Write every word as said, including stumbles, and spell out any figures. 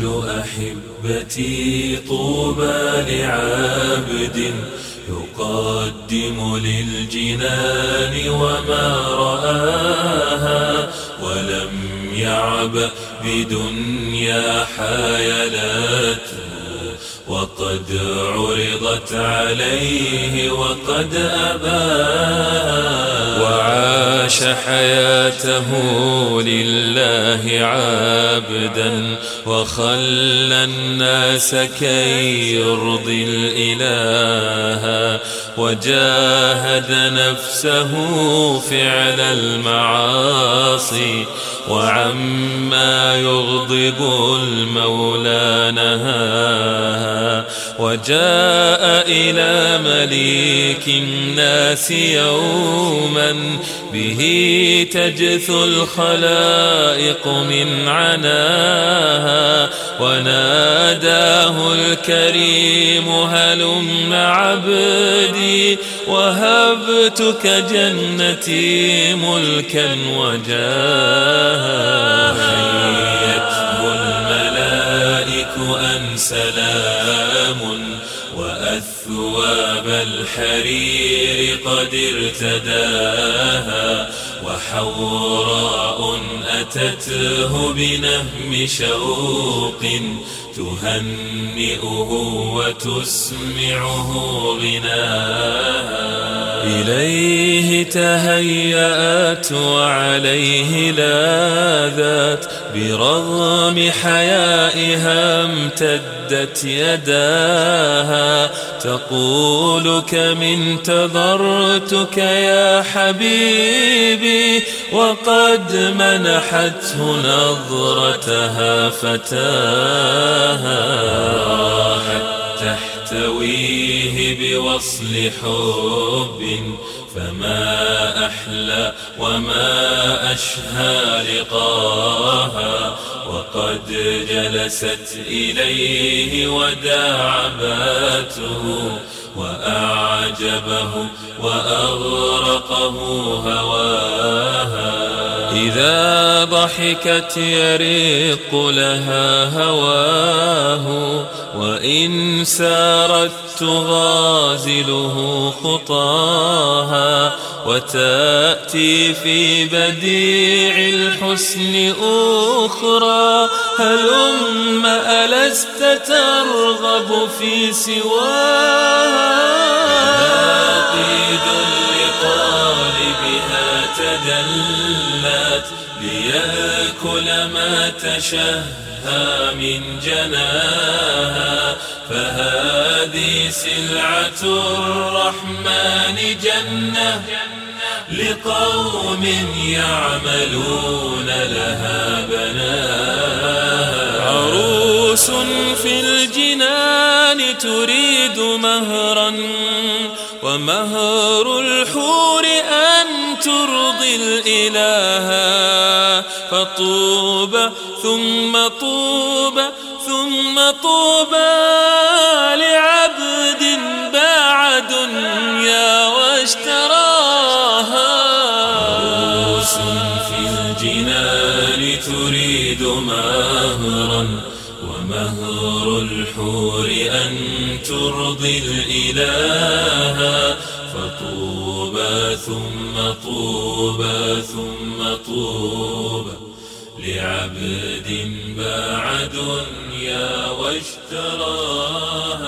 أقول أحبتي طوبى لعبد يقدم للجنان وما رآها ولم يعبأ بدنيا حايلته وقد عرضت عليه وقد أباها وعاش حياته لله عابدا وخلى الناس كي يرضي الإله وجاهد نفسه فعل المعاصي وعما يغضب المولى نهاها وجاء إلى مليك الناس يوما به تجثو الخلائق من عناها وناداه الكريم هلم عبدي وهبتك جنتي ملكا وجاها حيته الملائك أن سلام وأثواب الحرير قد ارتداها وحوراء أتته بنهم شوق تهنئه وتسمعه غناها إليه تهيأت وعليه لاذت برغم حيائها امتدت يداها تقول كم انتظرتك يا حبيبي وقد منحته نظرتها فتاها راحت تحتويه بوصل حب فما أحلى وما أشهى لقاها وقد جلست إليه وداعبته وأعجبه وأغرقه هواها إذا ضحكت يرق لها هواه وإن سارت تغازله خطاها وتأتي في بديع الحسن أخرى هلم ألست ترغب في سواها ناقيد لطالبها تدلت ليأكل ما تشهى من جناها فهذه سلعة الرحمن جنة لقوم يعملون لها بناها عروس في الجنان تريد مهرا ومهر الحور أن ترضي الإله فطوبى ثم طوبى ثم طوبى لعبد باع دنيا واشتراها عروس في الجنان تريد مهرا ومهر الحور أن ترضي الإله فطوبى ثم طوبى ثم طوبى لعبد باع دنيا واشتراها.